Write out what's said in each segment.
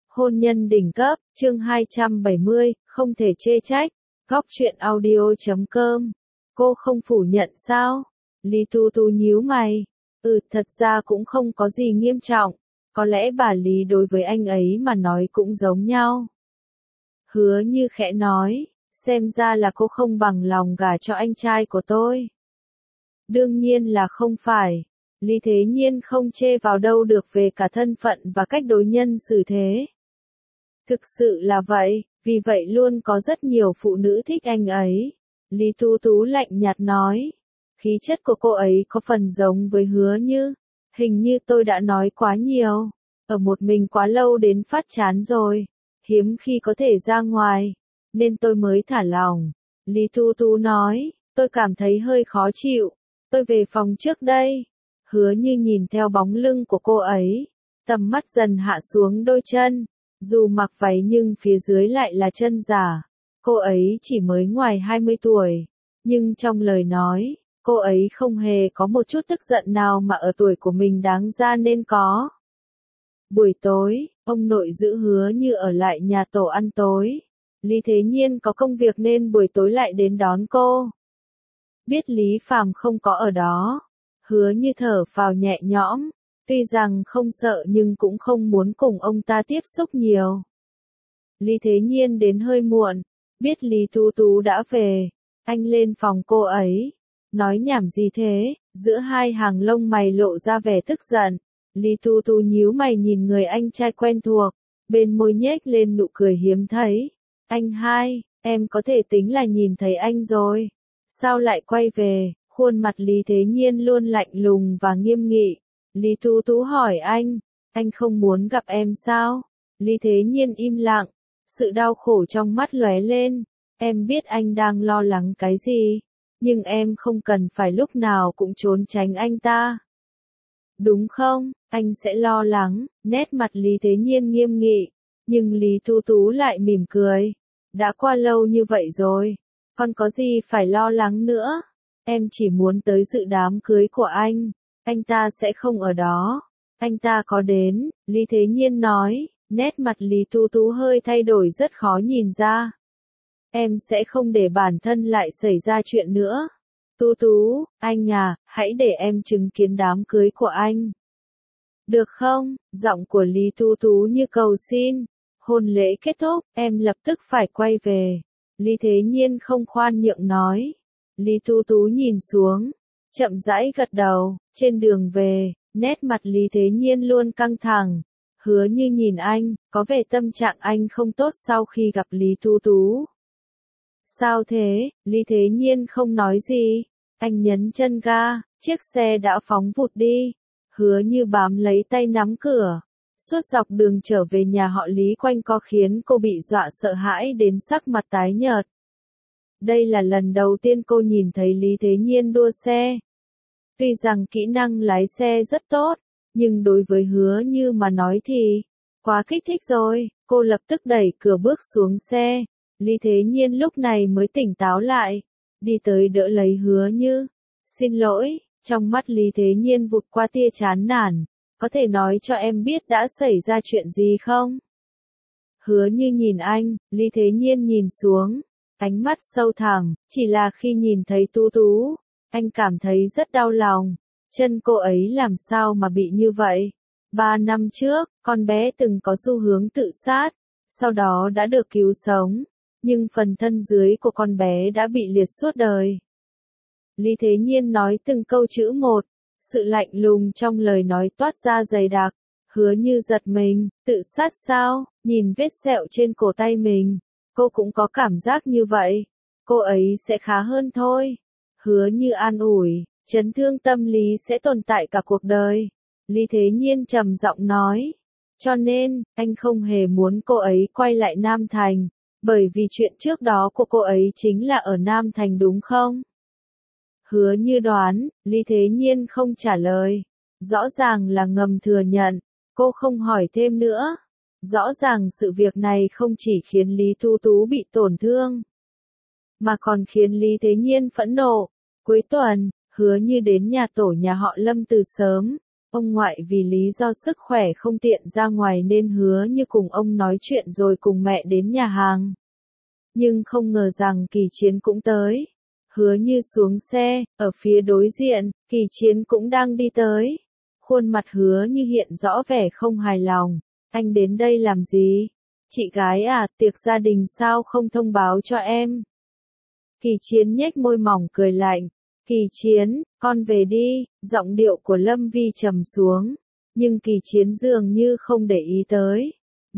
Hôn nhân đỉnh cấp, chương 270, không thể chê trách. Góc truyện audio.com. Cô không phủ nhận sao? Lý Tu Tu nhíu mày. Thật ra cũng không có gì nghiêm trọng. Có lẽ bà Lý đối với anh ấy mà nói cũng giống nhau. Hứa Như khẽ nói, xem ra là cô không bằng lòng gả cho anh trai của tôi. Đương nhiên là không phải. Lý Thế Nhiên không chê vào đâu được về cả thân phận và cách đối nhân xử thế. Thực sự là vậy, vì vậy luôn có rất nhiều phụ nữ thích anh ấy. Lý Tú Tú lạnh nhạt nói. Khí chất của cô ấy có phần giống với Hứa Như. Hình như tôi đã nói quá nhiều. Ở một mình quá lâu đến phát chán rồi. Hiếm khi có thể ra ngoài. Nên tôi mới thả lỏng. Lý Tú Tú nói. Tôi cảm thấy hơi khó chịu. Tôi về phòng trước đây. Hứa Như nhìn theo bóng lưng của cô ấy. Tầm mắt dần hạ xuống đôi chân. Dù mặc váy nhưng phía dưới lại là chân giả. Cô ấy chỉ mới ngoài 20 tuổi. Nhưng trong lời nói, cô ấy không hề có một chút tức giận nào mà ở tuổi của mình đáng ra nên có. Buổi tối, ông nội giữ Hứa Như ở lại nhà tổ ăn tối. Lý Thế Nhiên có công việc nên buổi tối lại đến đón cô. Biết Lý Phàm không có ở đó. Hứa Như thở phào nhẹ nhõm. Tuy rằng không sợ nhưng cũng không muốn cùng ông ta tiếp xúc nhiều. Lý Thế Nhiên đến hơi muộn. Biết Lý Tú Tú đã về. Anh lên phòng cô ấy. Nói nhảm gì thế? Giữa hai hàng lông mày lộ ra vẻ tức giận. Lý Tú Tú nhíu mày nhìn người anh trai quen thuộc. Bên môi nhếch lên nụ cười hiếm thấy. Anh hai, em có thể tính là nhìn thấy anh rồi. Sao lại quay về? Khuôn mặt Lý Thế Nhiên luôn lạnh lùng và nghiêm nghị. Lý Tú Tú hỏi anh không muốn gặp em sao? Lý Thế Nhiên im lặng, sự đau khổ trong mắt lóe lên. Em biết anh đang lo lắng cái gì, nhưng em không cần phải lúc nào cũng trốn tránh anh ta. Đúng không? Anh sẽ lo lắng, nét mặt Lý Thế Nhiên nghiêm nghị, nhưng Lý Tú Tú lại mỉm cười. Đã qua lâu như vậy rồi, còn có gì phải lo lắng nữa? Em chỉ muốn tới dự đám cưới của anh ta sẽ không ở đó. Anh ta có đến, Lý Thế Nhiên nói, nét mặt Lý Tú Tú hơi thay đổi rất khó nhìn ra. Em sẽ không để bản thân lại xảy ra chuyện nữa. Tú Tú, anh à, hãy để em chứng kiến đám cưới của anh. Được không? Giọng của Lý Tú Tú như cầu xin. Hôn lễ kết thúc, em lập tức phải quay về. Lý Thế Nhiên không khoan nhượng nói. Lý Tú Tú nhìn xuống. Chậm rãi gật đầu, trên đường về, nét mặt Lý Thế Nhiên luôn căng thẳng. Hứa Như nhìn anh, có vẻ tâm trạng anh không tốt sau khi gặp Lý Tú Tú. Sao thế? Lý Thế Nhiên không nói gì. Anh nhấn chân ga, chiếc xe đã phóng vụt đi. Hứa Như bám lấy tay nắm cửa. Suốt dọc đường trở về nhà họ Lý quanh co khiến cô bị dọa sợ hãi đến sắc mặt tái nhợt. Đây là lần đầu tiên cô nhìn thấy Lý Thế Nhiên đua xe. Tuy rằng kỹ năng lái xe rất tốt, nhưng đối với Hứa Như mà nói thì quá kích thích rồi. Cô lập tức đẩy cửa bước xuống xe. Lý Thế Nhiên lúc này mới tỉnh táo lại, đi tới đỡ lấy Hứa Như. Xin lỗi, trong mắt Lý Thế Nhiên vụt qua tia chán nản. Có thể nói cho em biết đã xảy ra chuyện gì không? Hứa Như nhìn anh, Lý Thế Nhiên nhìn xuống. Ánh mắt sâu thẳm, chỉ là khi nhìn thấy Tú Tú, anh cảm thấy rất đau lòng. Chân cô ấy làm sao mà bị như vậy? 3 năm trước, con bé từng có xu hướng tự sát, sau đó đã được cứu sống, nhưng phần thân dưới của con bé đã bị liệt suốt đời. Lý Thế Nhiên nói từng câu chữ một, sự lạnh lùng trong lời nói toát ra dày đặc. Hứa Như giật mình, tự sát sao? Nhìn vết sẹo trên cổ tay mình. Cô cũng có cảm giác như vậy. Cô ấy sẽ khá hơn thôi. Hứa Như an ủi, chấn thương tâm lý sẽ tồn tại cả cuộc đời. Lý Thế Nhiên trầm giọng nói. Cho nên, anh không hề muốn cô ấy quay lại Nam Thành. Bởi vì chuyện trước đó của cô ấy chính là ở Nam Thành đúng không? Hứa Như đoán, Lý Thế Nhiên không trả lời. Rõ ràng là ngầm thừa nhận. Cô không hỏi thêm nữa. Rõ ràng sự việc này không chỉ khiến Lý Tú Tú bị tổn thương, mà còn khiến Lý Thế Nhiên phẫn nộ. Cuối tuần, Hứa Như đến nhà tổ nhà họ Lâm từ sớm. Ông ngoại vì lý do sức khỏe không tiện ra ngoài nên Hứa Như cùng ông nói chuyện rồi cùng mẹ đến nhà hàng. Nhưng không ngờ rằng Kỳ Chiến cũng tới. Hứa Như xuống xe, ở phía đối diện, Kỳ Chiến cũng đang đi tới. Khuôn mặt Hứa Như hiện rõ vẻ không hài lòng. Anh đến đây làm gì? Chị gái à, tiệc gia đình sao không thông báo cho em? Kỳ Chiến nhếch môi mỏng cười lạnh. Kỳ Chiến, con về đi, giọng điệu của Lâm Vi trầm xuống. Nhưng Kỳ Chiến dường như không để ý tới.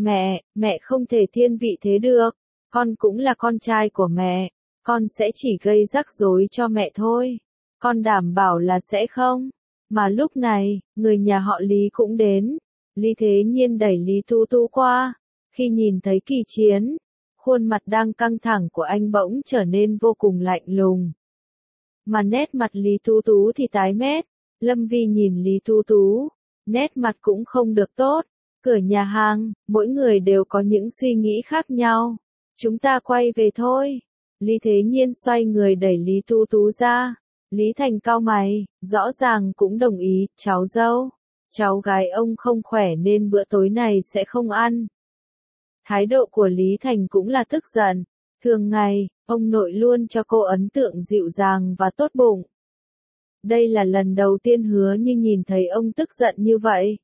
Mẹ không thể thiên vị thế được. Con cũng là con trai của mẹ. Con sẽ chỉ gây rắc rối cho mẹ thôi. Con đảm bảo là sẽ không. Mà lúc này, người nhà họ Lý cũng đến. Lý Thế Nhiên đẩy Lý Tu Tu qua. Khi nhìn thấy Kỳ Chiến, khuôn mặt đang căng thẳng của anh bỗng trở nên vô cùng lạnh lùng. Mà nét mặt Lý Tu Tú thì tái mét. Lâm Vi nhìn Lý Tu Tú, nét mặt cũng không được tốt. Cửa nhà hàng, mỗi người đều có những suy nghĩ khác nhau. Chúng ta quay về thôi. Lý Thế Nhiên xoay người đẩy Lý Tu Tú ra. Lý Thành cau mày, rõ ràng cũng đồng ý, cháu dâu. Cháu gái ông không khỏe nên bữa tối này sẽ không ăn. Thái độ của Lý Thành cũng là tức giận. Thường ngày, ông nội luôn cho cô ấn tượng dịu dàng và tốt bụng. Đây là lần đầu tiên Hứa Như nhìn thấy ông tức giận như vậy.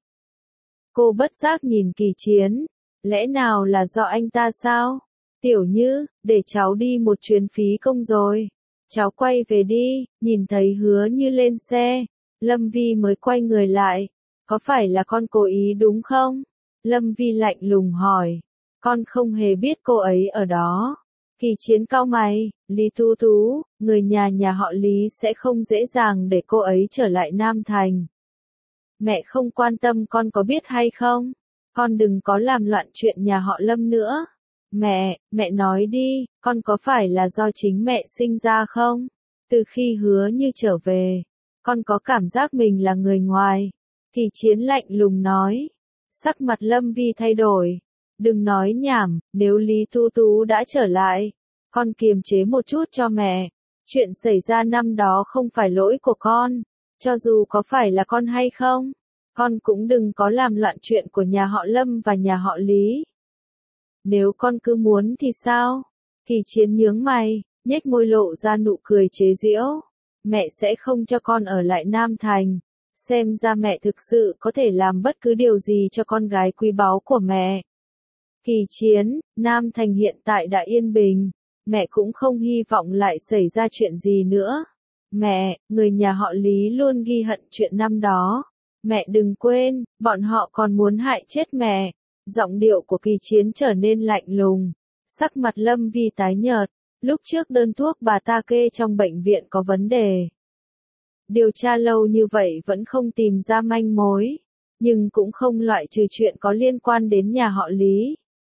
Cô bất giác nhìn Kỳ Chiến. Lẽ nào là do anh ta sao? Tiểu Như, để cháu đi một chuyến phí công rồi. Cháu quay về đi. Nhìn thấy Hứa Như lên xe, Lâm Vi mới quay người lại. Có phải là con cố ý đúng không? Lâm Vi lạnh lùng hỏi. Con không hề biết cô ấy ở đó. Kỳ Chiến cau mày, Lý Tu Tú, người nhà họ Lý sẽ không dễ dàng để cô ấy trở lại Nam Thành. Mẹ không quan tâm con có biết hay không. Con đừng có làm loạn chuyện nhà họ Lâm nữa. Mẹ nói đi, con có phải là do chính mẹ sinh ra không? Từ khi Hứa Như trở về, con có cảm giác mình là người ngoài. Kỳ Chiến lạnh lùng nói. Sắc mặt Lâm Vi thay đổi. Đừng nói nhảm, nếu Lý Tu Tú đã trở lại, con kiềm chế một chút cho mẹ. Chuyện xảy ra năm đó không phải lỗi của con, cho dù có phải là con hay không, con cũng đừng có làm loạn chuyện của nhà họ Lâm và nhà họ Lý. Nếu con cứ muốn thì sao? Kỳ Chiến nhướng mày, nhếch môi lộ ra nụ cười chế giễu. Mẹ sẽ không cho con ở lại Nam Thành. Xem ra mẹ thực sự có thể làm bất cứ điều gì cho con gái quý báu của mẹ. Kỳ Chiến, Nam Thành hiện tại đã yên bình. Mẹ cũng không hy vọng lại xảy ra chuyện gì nữa. Mẹ, người nhà họ Lý luôn ghi hận chuyện năm đó. Mẹ đừng quên, bọn họ còn muốn hại chết mẹ. Giọng điệu của Kỳ Chiến trở nên lạnh lùng. Sắc mặt Lâm Vi tái nhợt. Lúc trước đơn thuốc bà ta kê trong bệnh viện có vấn đề. Điều tra lâu như vậy vẫn không tìm ra manh mối. Nhưng cũng không loại trừ chuyện có liên quan đến nhà họ Lý.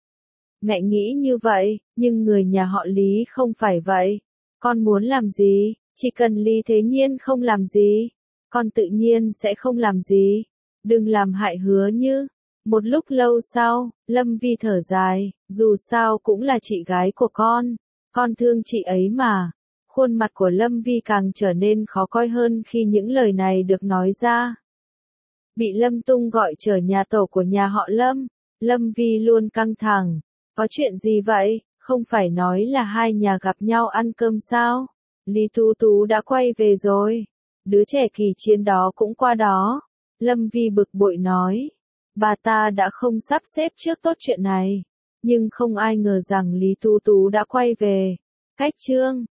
Mẹ nghĩ như vậy, nhưng người nhà họ Lý không phải vậy. Con muốn làm gì, chỉ cần Lý Thế Nhiên không làm gì, con tự nhiên sẽ không làm gì. Đừng làm hại Hứa Như. Một lúc lâu sau, Lâm Vi thở dài, dù sao cũng là chị gái của con thương chị ấy mà. Khuôn mặt của Lâm Vi càng trở nên khó coi hơn khi những lời này được nói ra. Bị Lâm Tung gọi trở nhà tổ của nhà họ Lâm, Lâm Vi luôn căng thẳng. Có chuyện gì vậy, không phải nói là hai nhà gặp nhau ăn cơm sao? Lý Tu Tú đã quay về rồi. Đứa trẻ Kỳ Chiến đó cũng qua đó. Lâm Vi bực bội nói. Bà ta đã không sắp xếp trước tốt chuyện này. Nhưng không ai ngờ rằng Lý Tu Tú đã quay về. Cách chương